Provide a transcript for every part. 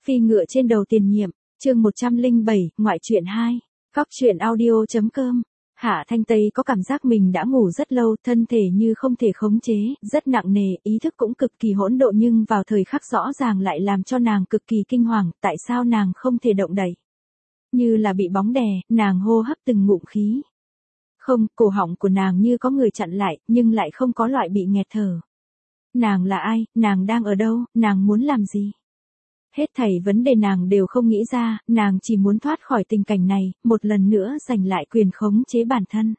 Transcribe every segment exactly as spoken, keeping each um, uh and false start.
Phi ngựa trên đầu tiền nhiệm, chương một trăm lẻ bảy, ngoại truyện hai, Cóc truyện audio.com. Hạ Thanh Tây có cảm giác mình đã ngủ rất lâu, thân thể như không thể khống chế, rất nặng nề, ý thức cũng cực kỳ hỗn độn nhưng vào thời khắc rõ ràng lại làm cho nàng cực kỳ kinh hoàng, tại sao nàng không thể động đậy. Như là bị bóng đè, nàng hô hấp từng ngụm khí. Không, cổ họng của nàng như có người chặn lại, nhưng lại không có loại bị nghẹt thở. Nàng là ai, nàng đang ở đâu, nàng muốn làm gì? Hết thảy vấn đề nàng đều không nghĩ ra, nàng chỉ muốn thoát khỏi tình cảnh này, một lần nữa giành lại quyền khống chế bản thân.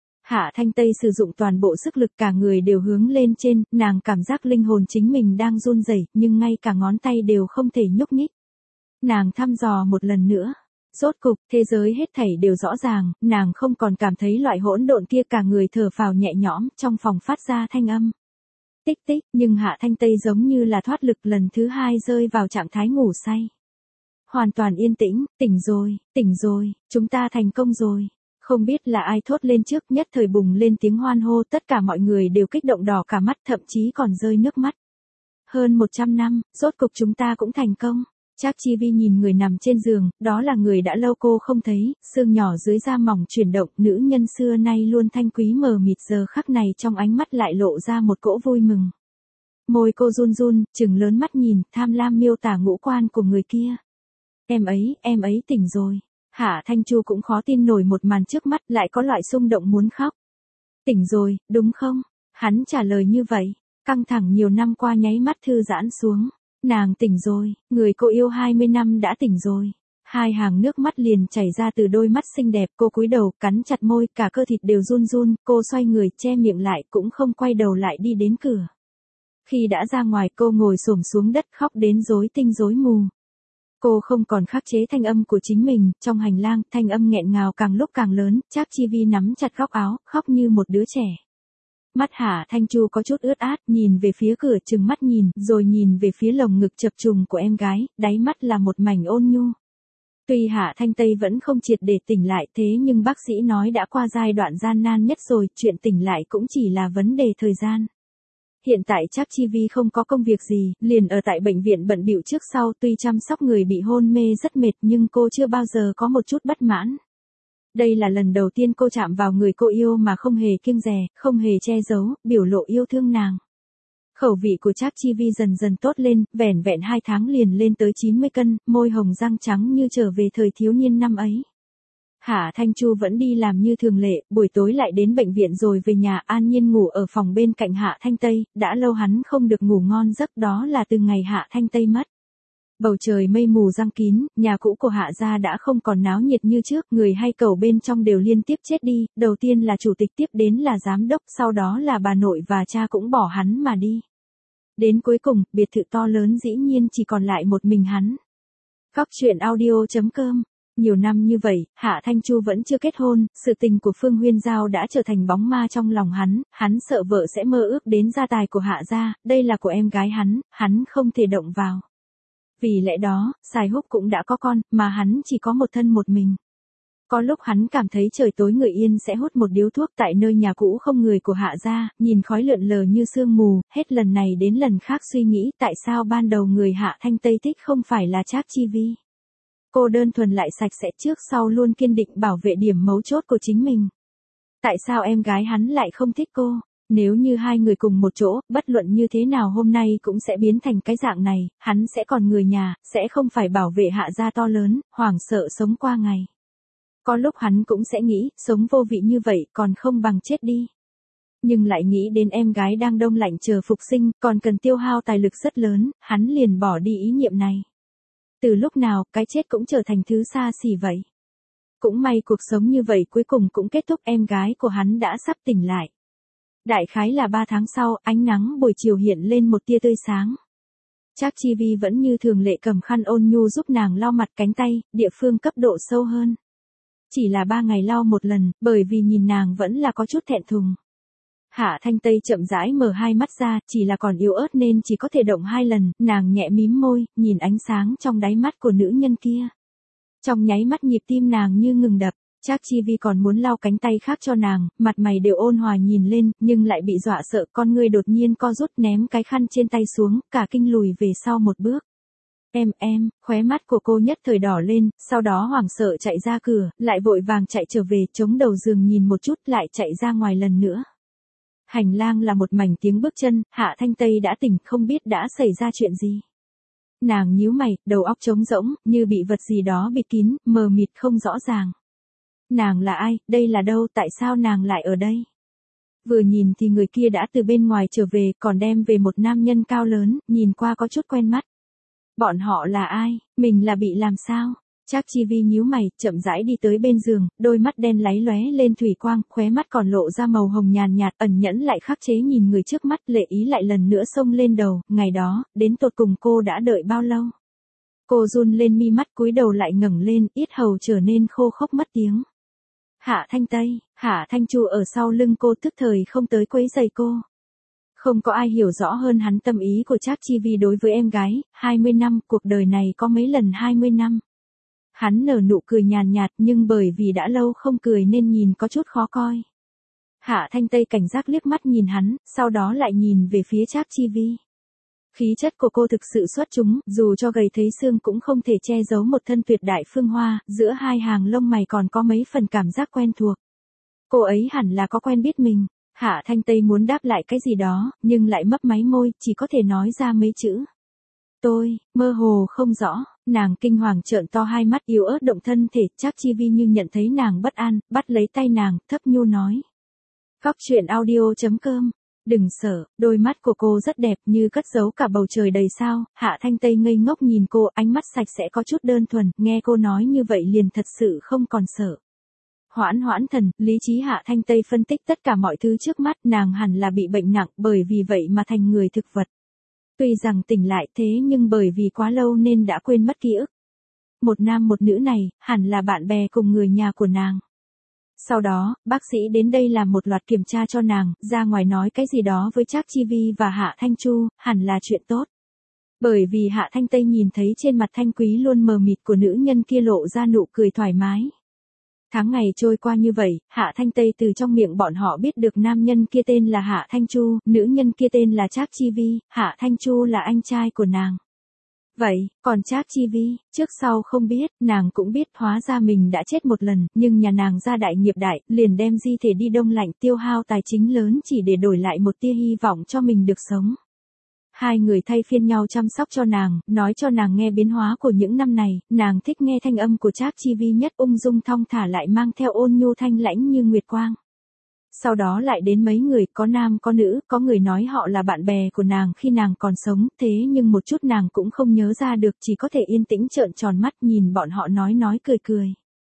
Hạ Thanh Tây sử dụng toàn bộ sức lực, cả người đều hướng lên trên, nàng cảm giác linh hồn chính mình đang run rẩy, nhưng ngay cả ngón tay đều không thể nhúc nhích. Nàng thăm dò một lần nữa. Rốt cục, thế giới hết thảy đều rõ ràng, nàng không còn cảm thấy loại hỗn độn kia, cả người thở phào nhẹ nhõm, trong phòng phát ra thanh âm. Tích tích, nhưng Hạ Thanh Tây giống như là thoát lực, lần thứ hai rơi vào trạng thái ngủ say. Hoàn toàn yên tĩnh, tỉnh rồi, tỉnh rồi, chúng ta thành công rồi. Không biết là ai thốt lên trước, nhất thời bùng lên tiếng hoan hô, tất cả mọi người đều kích động đỏ cả mắt, thậm chí còn rơi nước mắt. Hơn một trăm năm, rốt cục chúng ta cũng thành công. Trác Chi Vi nhìn người nằm trên giường, đó là người đã lâu cô không thấy, xương nhỏ dưới da mỏng chuyển động, nữ nhân xưa nay luôn thanh quý mờ mịt giờ khắc này trong ánh mắt lại lộ ra một cỗ vui mừng. Môi cô run run, trừng lớn mắt nhìn, tham lam miêu tả ngũ quan của người kia. Em ấy, em ấy tỉnh rồi. Hạ Thanh Chu cũng khó tin nổi một màn trước mắt, lại có loại xung động muốn khóc. Tỉnh rồi, đúng không? Hắn trả lời như vậy, căng thẳng nhiều năm qua nháy mắt thư giãn xuống. Nàng tỉnh rồi, người cô yêu hai mươi năm đã tỉnh rồi. Hai hàng nước mắt liền chảy ra từ đôi mắt xinh đẹp, cô cúi đầu, cắn chặt môi, cả cơ thịt đều run run, cô xoay người, che miệng lại, cũng không quay đầu lại đi đến cửa. Khi đã ra ngoài, cô ngồi xổm xuống đất khóc đến rối tinh rối mù. Cô không còn khắc chế thanh âm của chính mình, trong hành lang, thanh âm nghẹn ngào càng lúc càng lớn, Trác Chi Vi nắm chặt góc áo, khóc như một đứa trẻ. Mắt Hạ Thanh Chu có chút ướt át, nhìn về phía cửa, trừng mắt nhìn, rồi nhìn về phía lồng ngực chập trùng của em gái, đáy mắt là một mảnh ôn nhu. Tuy Hạ Thanh Tây vẫn không triệt để tỉnh lại, thế nhưng bác sĩ nói đã qua giai đoạn gian nan nhất rồi, chuyện tỉnh lại cũng chỉ là vấn đề thời gian. Hiện tại Trác Chi Vi không có công việc gì, liền ở tại bệnh viện bận bịu trước sau, tuy chăm sóc người bị hôn mê rất mệt nhưng cô chưa bao giờ có một chút bất mãn. Đây là lần đầu tiên cô chạm vào người cô yêu mà không hề kiêng dè, không hề che giấu, biểu lộ yêu thương nàng. Khẩu vị của Trác Chi Vi dần dần tốt lên, vẻn vẹn hai tháng liền lên tới chín mươi cân, môi hồng răng trắng như trở về thời thiếu niên năm ấy. Hạ Thanh Chu vẫn đi làm như thường lệ, buổi tối lại đến bệnh viện rồi về nhà, an nhiên ngủ ở phòng bên cạnh Hạ Thanh Tây, đã lâu hắn không được ngủ ngon giấc, đó là từ ngày Hạ Thanh Tây mất. Bầu trời mây mù giăng kín, nhà cũ của Hạ gia đã không còn náo nhiệt như trước, người hay cẩu bên trong đều liên tiếp chết đi, đầu tiên là chủ tịch, tiếp đến là giám đốc, sau đó là bà nội và cha cũng bỏ hắn mà đi. Đến cuối cùng, biệt thự to lớn dĩ nhiên chỉ còn lại một mình hắn. Cóc truyện audio.com. Nhiều năm như vậy, Hạ Thanh Chu vẫn chưa kết hôn, sự tình của Phương Huyên Giao đã trở thành bóng ma trong lòng hắn, hắn sợ vợ sẽ mơ ước đến gia tài của Hạ gia, đây là của em gái hắn, hắn không thể động vào. Vì lẽ đó, Sài Húc cũng đã có con, mà hắn chỉ có một thân một mình. Có lúc hắn cảm thấy trời tối người yên sẽ hút một điếu thuốc tại nơi nhà cũ không người của Hạ gia, nhìn khói lượn lờ như sương mù, hết lần này đến lần khác suy nghĩ tại sao ban đầu người Hạ Thanh Tây thích không phải là Trác Chi Vi. Cô đơn thuần lại sạch sẽ, trước sau luôn kiên định bảo vệ điểm mấu chốt của chính mình. Tại sao em gái hắn lại không thích cô? Nếu như hai người cùng một chỗ, bất luận như thế nào hôm nay cũng sẽ biến thành cái dạng này, hắn sẽ còn người nhà, sẽ không phải bảo vệ Hạ gia to lớn, hoảng sợ sống qua ngày. Có lúc hắn cũng sẽ nghĩ, sống vô vị như vậy còn không bằng chết đi. Nhưng lại nghĩ đến em gái đang đông lạnh chờ phục sinh, còn cần tiêu hao tài lực rất lớn, hắn liền bỏ đi ý niệm này. Từ lúc nào, cái chết cũng trở thành thứ xa xỉ vậy. Cũng may cuộc sống như vậy cuối cùng cũng kết thúc, em gái của hắn đã sắp tỉnh lại. Đại khái là ba tháng sau, ánh nắng buổi chiều hiện lên một tia tươi sáng. Trác Chi Vi vẫn như thường lệ cầm khăn ôn nhu giúp nàng lau mặt cánh tay, địa phương cấp độ sâu hơn. Chỉ là ba ngày lau một lần, bởi vì nhìn nàng vẫn là có chút thẹn thùng. Hạ Thanh Tây chậm rãi mở hai mắt ra, chỉ là còn yếu ớt nên chỉ có thể động hai lần, nàng nhẹ mím môi, nhìn ánh sáng trong đáy mắt của nữ nhân kia. Trong nháy mắt nhịp tim nàng như ngừng đập. Trác Chi Vi còn muốn lau cánh tay khác cho nàng, mặt mày đều ôn hòa nhìn lên, nhưng lại bị dọa sợ, con ngươi đột nhiên co rút, ném cái khăn trên tay xuống, cả kinh lùi về sau một bước. Em em, khóe mắt của cô nhất thời đỏ lên, sau đó hoảng sợ chạy ra cửa, lại vội vàng chạy trở về, chống đầu giường nhìn một chút lại chạy ra ngoài lần nữa. Hành lang là một mảnh tiếng bước chân, Hạ Thanh Tây đã tỉnh, không biết đã xảy ra chuyện gì. Nàng nhíu mày, đầu óc trống rỗng, như bị vật gì đó bịt kín, mờ mịt không rõ ràng. Nàng là ai, đây là đâu, tại sao nàng lại ở đây? Vừa nhìn thì người kia đã từ bên ngoài trở về, còn đem về một nam nhân cao lớn, nhìn qua có chút quen mắt. Bọn họ là ai, mình là bị làm sao? Trác Chi Vi nhíu mày, chậm rãi đi tới bên giường, đôi mắt đen láy lóe lên thủy quang, khóe mắt còn lộ ra màu hồng nhàn nhạt, ẩn nhẫn lại khắc chế nhìn người trước mắt, lệ ý lại lần nữa xông lên đầu, ngày đó, đến tột cùng cô đã đợi bao lâu? Cô run lên mi mắt, cúi đầu lại ngẩng lên, yết hầu trở nên khô khốc mất tiếng. Hạ Thanh Tây, Hạ Thanh Chu ở sau lưng cô tức thời không tới quấy rầy cô. Không có ai hiểu rõ hơn hắn tâm ý của Trác Chi Vi đối với em gái, hai mươi năm, cuộc đời này có mấy lần hai mươi năm. Hắn nở nụ cười nhàn nhạt nhưng bởi vì đã lâu không cười nên nhìn có chút khó coi. Hạ Thanh Tây cảnh giác liếc mắt nhìn hắn, sau đó lại nhìn về phía Trác Chi Vi. Khí chất của cô thực sự xuất chúng, dù cho gầy thấy xương cũng không thể che giấu một thân tuyệt đại phương hoa, giữa hai hàng lông mày còn có mấy phần cảm giác quen thuộc. Cô ấy hẳn là có quen biết mình. Hạ Thanh Tây muốn đáp lại cái gì đó, nhưng lại mấp máy môi, chỉ có thể nói ra mấy chữ. Tôi, mơ hồ không rõ, nàng kinh hoàng trợn to hai mắt yếu ớt động thân thể, Trác Chi Vi như nhận thấy nàng bất an, bắt lấy tay nàng, thấp nhu nói. Góc truyện audio chấm com. Đừng sợ, đôi mắt của cô rất đẹp như cất giấu cả bầu trời đầy sao, Hạ Thanh Tây ngây ngốc nhìn cô, ánh mắt sạch sẽ có chút đơn thuần, nghe cô nói như vậy liền thật sự không còn sợ. Hoãn hoãn thần, lý trí Hạ Thanh Tây phân tích tất cả mọi thứ trước mắt, nàng hẳn là bị bệnh nặng, bởi vì vậy mà thành người thực vật. Tuy rằng tỉnh lại thế nhưng bởi vì quá lâu nên đã quên mất ký ức. Một nam một nữ này, hẳn là bạn bè cùng người nhà của nàng. Sau đó, bác sĩ đến đây làm một loạt kiểm tra cho nàng, ra ngoài nói cái gì đó với Trác Chi Vi và Hạ Thanh Chu, hẳn là chuyện tốt. Bởi vì Hạ Thanh Tây nhìn thấy trên mặt thanh quý luôn mờ mịt của nữ nhân kia lộ ra nụ cười thoải mái. Tháng ngày trôi qua như vậy, Hạ Thanh Tây từ trong miệng bọn họ biết được nam nhân kia tên là Hạ Thanh Chu, nữ nhân kia tên là Trác Chi Vi, Hạ Thanh Chu là anh trai của nàng. Vậy, còn Trác Chi Vi, trước sau không biết, nàng cũng biết hóa ra mình đã chết một lần, nhưng nhà nàng gia đại nghiệp đại, liền đem di thể đi đông lạnh tiêu hao tài chính lớn chỉ để đổi lại một tia hy vọng cho mình được sống. Hai người thay phiên nhau chăm sóc cho nàng, nói cho nàng nghe biến hóa của những năm này, nàng thích nghe thanh âm của Trác Chi Vi nhất, ung dung thong thả lại mang theo ôn nhu thanh lãnh như nguyệt quang. Sau đó lại đến mấy người, có nam có nữ, có người nói họ là bạn bè của nàng khi nàng còn sống, thế nhưng một chút nàng cũng không nhớ ra được, chỉ có thể yên tĩnh trợn tròn mắt nhìn bọn họ nói nói cười cười.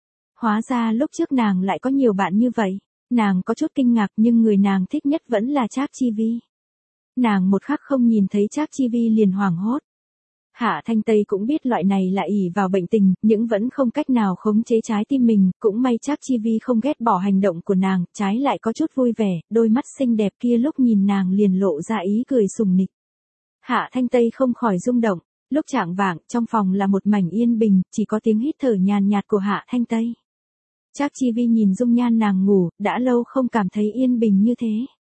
Hóa ra lúc trước nàng lại có nhiều bạn như vậy, nàng có chút kinh ngạc nhưng người nàng thích nhất vẫn là Trác Chi Vi. Nàng một khắc không nhìn thấy Trác Chi Vi liền hoảng hốt. Hạ Thanh Tây cũng biết loại này là ỷ vào bệnh tình, nhưng vẫn không cách nào khống chế trái tim mình, cũng may Trác Chi Vi không ghét bỏ hành động của nàng, trái lại có chút vui vẻ, đôi mắt xinh đẹp kia lúc nhìn nàng liền lộ ra ý cười sùng nịch. Hạ Thanh Tây không khỏi rung động, lúc chạng vạng, trong phòng là một mảnh yên bình, chỉ có tiếng hít thở nhàn nhạt của Hạ Thanh Tây. Trác Chi Vi nhìn dung nhan nàng ngủ, đã lâu không cảm thấy yên bình như thế.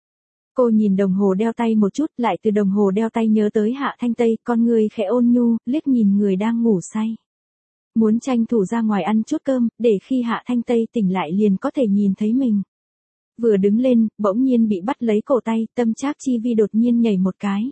Cô nhìn đồng hồ đeo tay một chút, lại từ đồng hồ đeo tay nhớ tới Hạ Thanh Tây, con người khẽ ôn nhu, liếc nhìn người đang ngủ say. Muốn tranh thủ ra ngoài ăn chút cơm, để khi Hạ Thanh Tây tỉnh lại liền có thể nhìn thấy mình. Vừa đứng lên, bỗng nhiên bị bắt lấy cổ tay, tâm Trác Chi Vi đột nhiên nhảy một cái.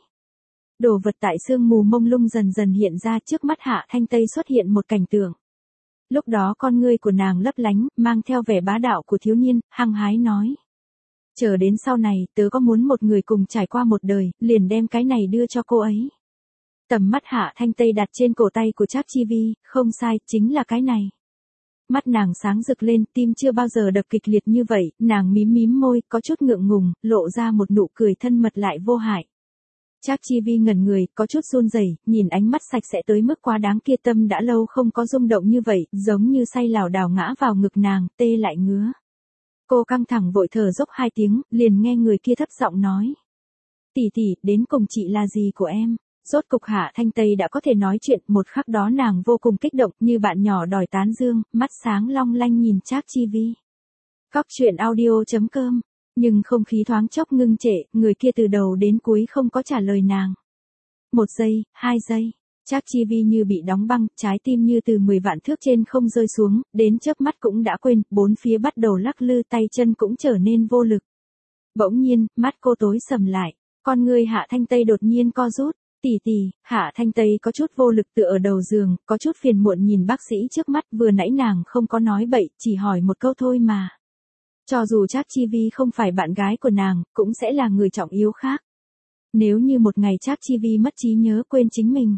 Đồ vật tại sương mù mông lung dần dần hiện ra, trước mắt Hạ Thanh Tây xuất hiện một cảnh tượng. Lúc đó con ngươi của nàng lấp lánh, mang theo vẻ bá đạo của thiếu niên, hăng hái nói. Chờ đến sau này, tớ có muốn một người cùng trải qua một đời, liền đem cái này đưa cho cô ấy. Tầm mắt Hạ Thanh Tây đặt trên cổ tay của Trác Chi Vi, không sai, chính là cái này. Mắt nàng sáng rực lên, tim chưa bao giờ đập kịch liệt như vậy, nàng mím mím môi, có chút ngượng ngùng, lộ ra một nụ cười thân mật lại vô hại. Trác Chi Vi ngẩn người, có chút run rẩy, nhìn ánh mắt sạch sẽ tới mức quá đáng kia, tâm đã lâu không có rung động như vậy, giống như say lảo đảo ngã vào ngực nàng, tê lại ngứa. Cô căng thẳng vội thở dốc hai tiếng, liền nghe người kia thấp giọng nói. Tỷ tỷ, đến cùng chị là gì của em? Rốt cục Hạ Thanh Tây đã có thể nói chuyện, một khắc đó nàng vô cùng kích động, như bạn nhỏ đòi tán dương, mắt sáng long lanh nhìn Trác Chi Vi. Góc truyện audio chấm com. Nhưng không khí thoáng chốc ngưng trệ, người kia từ đầu đến cuối không có trả lời nàng. Một giây, hai giây. Trác Chi Vi như bị đóng băng, trái tim như từ mười vạn thước trên không rơi xuống, đến chớp mắt cũng đã quên, bốn phía bắt đầu lắc lư, tay chân cũng trở nên vô lực. Bỗng nhiên, mắt cô tối sầm lại, con ngươi Hạ Thanh Tây đột nhiên co rút. Tỷ tỷ, Hạ Thanh Tây có chút vô lực tựa ở đầu giường, có chút phiền muộn nhìn bác sĩ trước mắt, vừa nãy nàng không có nói bậy, chỉ hỏi một câu thôi mà. Cho dù Trác Chi Vi không phải bạn gái của nàng, cũng sẽ là người trọng yếu khác. Nếu như một ngày Trác Chi Vi mất trí nhớ quên chính mình.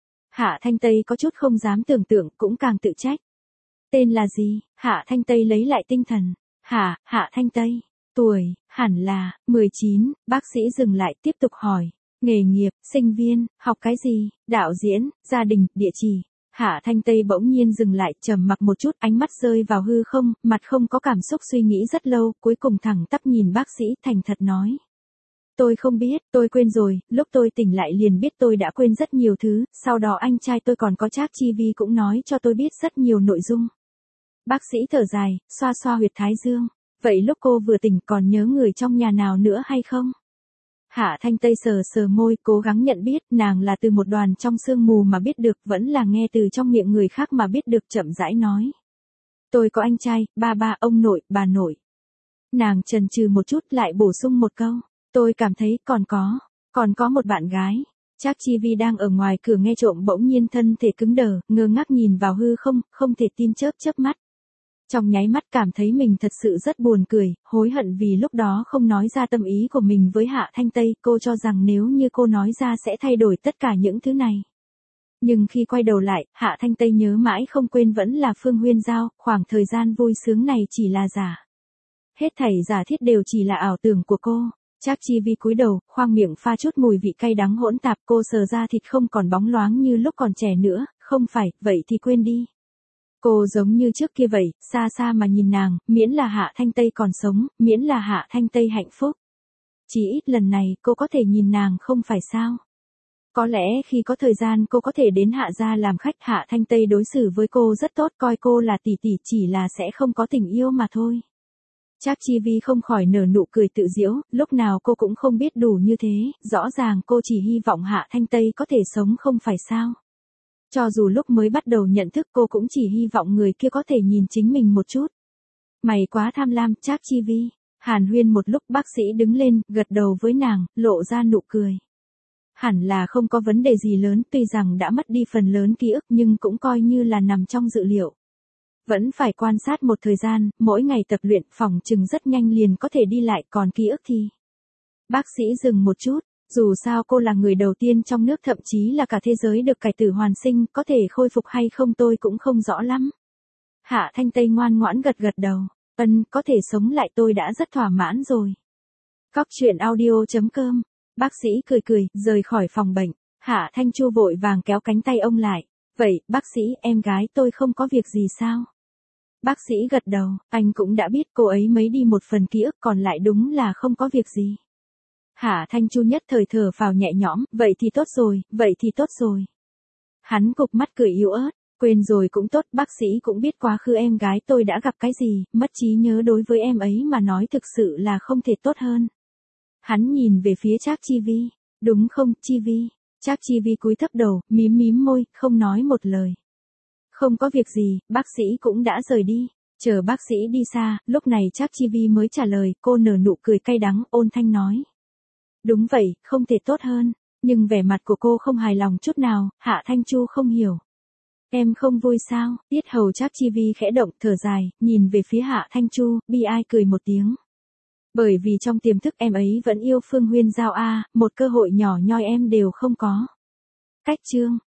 Hạ Thanh Tây có chút không dám tưởng tượng, cũng càng tự trách. Tên là gì? Hạ Thanh Tây lấy lại tinh thần. Hạ, Hạ Thanh Tây. Tuổi, hẳn là, mười chín, bác sĩ dừng lại tiếp tục hỏi. Nghề nghiệp, sinh viên, học cái gì, đạo diễn, gia đình, địa chỉ. Hạ Thanh Tây bỗng nhiên dừng lại, trầm mặc một chút, ánh mắt rơi vào hư không, mặt không có cảm xúc suy nghĩ rất lâu, cuối cùng thẳng tắp nhìn bác sĩ thành thật nói. Tôi không biết, tôi quên rồi, lúc tôi tỉnh lại liền biết tôi đã quên rất nhiều thứ, sau đó anh trai tôi còn có Trác Chi Vi cũng nói cho tôi biết rất nhiều nội dung. Bác sĩ thở dài, xoa xoa huyệt thái dương. Vậy lúc cô vừa tỉnh còn nhớ người trong nhà nào nữa hay không? Hạ Thanh Tây sờ sờ môi, cố gắng nhận biết, nàng là từ một đoàn trong sương mù mà biết được, vẫn là nghe từ trong miệng người khác mà biết được, chậm rãi nói. Tôi có anh trai, ba ba, ông nội, bà nội. Nàng chần chừ một chút lại bổ sung một câu. Tôi cảm thấy còn có, còn có một bạn gái. Trác Chi Vi đang ở ngoài cửa nghe trộm bỗng nhiên thân thể cứng đờ, ngơ ngác nhìn vào hư không, không thể tin chớp chớp mắt. Trong nháy mắt cảm thấy mình thật sự rất buồn cười, hối hận vì lúc đó không nói ra tâm ý của mình với Hạ Thanh Tây, cô cho rằng nếu như cô nói ra sẽ thay đổi tất cả những thứ này. Nhưng khi quay đầu lại, Hạ Thanh Tây nhớ mãi không quên vẫn là Phương Huyên Giao, khoảng thời gian vui sướng này chỉ là giả. Hết thảy giả thiết đều chỉ là ảo tưởng của cô. Trác Chi Vi cúi đầu, khoang miệng pha chút mùi vị cay đắng hỗn tạp, cô sờ ra thịt không còn bóng loáng như lúc còn trẻ nữa, không phải, vậy thì quên đi. Cô giống như trước kia vậy, xa xa mà nhìn nàng, miễn là Hạ Thanh Tây còn sống, miễn là Hạ Thanh Tây hạnh phúc. Chỉ ít lần này cô có thể nhìn nàng không phải sao. Có lẽ khi có thời gian cô có thể đến Hạ gia làm khách, Hạ Thanh Tây đối xử với cô rất tốt, coi cô là tỷ tỷ, chỉ là sẽ không có tình yêu mà thôi. Trác Chi Vi không khỏi nở nụ cười tự giễu, lúc nào cô cũng không biết đủ như thế, rõ ràng cô chỉ hy vọng Hạ Thanh Tây có thể sống không phải sao. Cho dù lúc mới bắt đầu nhận thức cô cũng chỉ hy vọng người kia có thể nhìn chính mình một chút. Mày quá tham lam, Trác Chi Vi. Hàn huyên một lúc, bác sĩ đứng lên, gật đầu với nàng, lộ ra nụ cười. Hẳn là không có vấn đề gì lớn, tuy rằng đã mất đi phần lớn ký ức nhưng cũng coi như là nằm trong dự liệu. Vẫn phải quan sát một thời gian, mỗi ngày tập luyện, phòng chừng rất nhanh liền có thể đi lại, còn ký ức thì. Bác sĩ dừng một chút, dù sao cô là người đầu tiên trong nước, thậm chí là cả thế giới được cải tử hoàn sinh, có thể khôi phục hay không tôi cũng không rõ lắm. Hạ Thanh Tây ngoan ngoãn gật gật đầu, ân, có thể sống lại tôi đã rất thỏa mãn rồi. Cóc truyện audio chấm com, bác sĩ cười cười, rời khỏi phòng bệnh. Hạ Thanh Chu vội vàng kéo cánh tay ông lại, vậy, bác sĩ, em gái tôi không có việc gì sao? Bác sĩ gật đầu, anh cũng đã biết cô ấy mới đi một phần ký ức, còn lại đúng là không có việc gì. Hạ Thanh Chu nhất thời thở phào nhẹ nhõm, vậy thì tốt rồi, vậy thì tốt rồi. Hắn cụp mắt cười yếu ớt, quên rồi cũng tốt, bác sĩ cũng biết quá khứ em gái tôi đã gặp cái gì, mất trí nhớ đối với em ấy mà nói thực sự là không thể tốt hơn. Hắn nhìn về phía Trác Chi Vi, đúng không, Chi Vi? Trác Chi Vi cúi thấp đầu, mím mím môi, không nói một lời. Không có việc gì, bác sĩ cũng đã rời đi. Chờ bác sĩ đi xa, lúc này Trác Chi Vi mới trả lời, cô nở nụ cười cay đắng, ôn thanh nói. Đúng vậy, không thể tốt hơn. Nhưng vẻ mặt của cô không hài lòng chút nào, Hạ Thanh Chu không hiểu. Em không vui sao? Tiết hầu Trác Chi Vi khẽ động, thở dài, nhìn về phía Hạ Thanh Chu, bi ai cười một tiếng. Bởi vì trong tiềm thức em ấy vẫn yêu Phương Huyên Giao a, một cơ hội nhỏ nhoi em đều không có. Cách chương